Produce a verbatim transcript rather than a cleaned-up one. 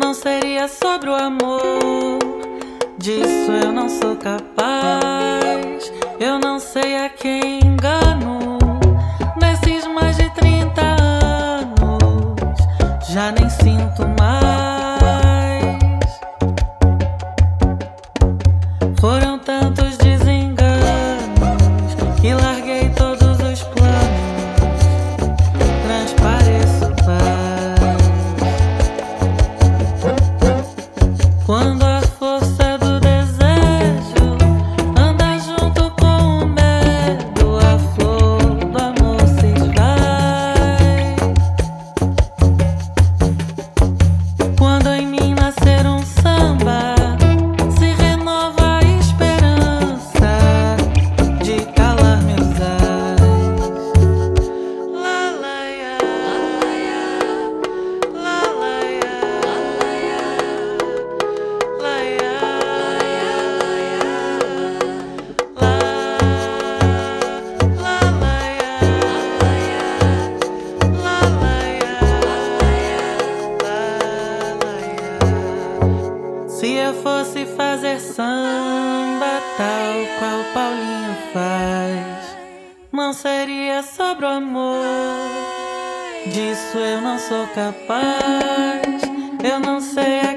não seria sobre o amor. Disso eu não sou capaz. Eu não sei a quem engano. Nesses mais de trinta anos já nem sinto mais. Foram tantos desenganos que larguei todos os planos. Transpareço paz. Quando a força do desejo anda junto com o medo, a flor do amor se esvai. Quando em mim nascer um samba, se renova a esperança de calar meus ais. La la ya, la la ya, la ya, la la la ya, la la ya, la la ya. Se eu fosse fazer samba tal qual Paulinho faz, não seria sobre o amor. Disso eu não sou capaz. Eu não sei a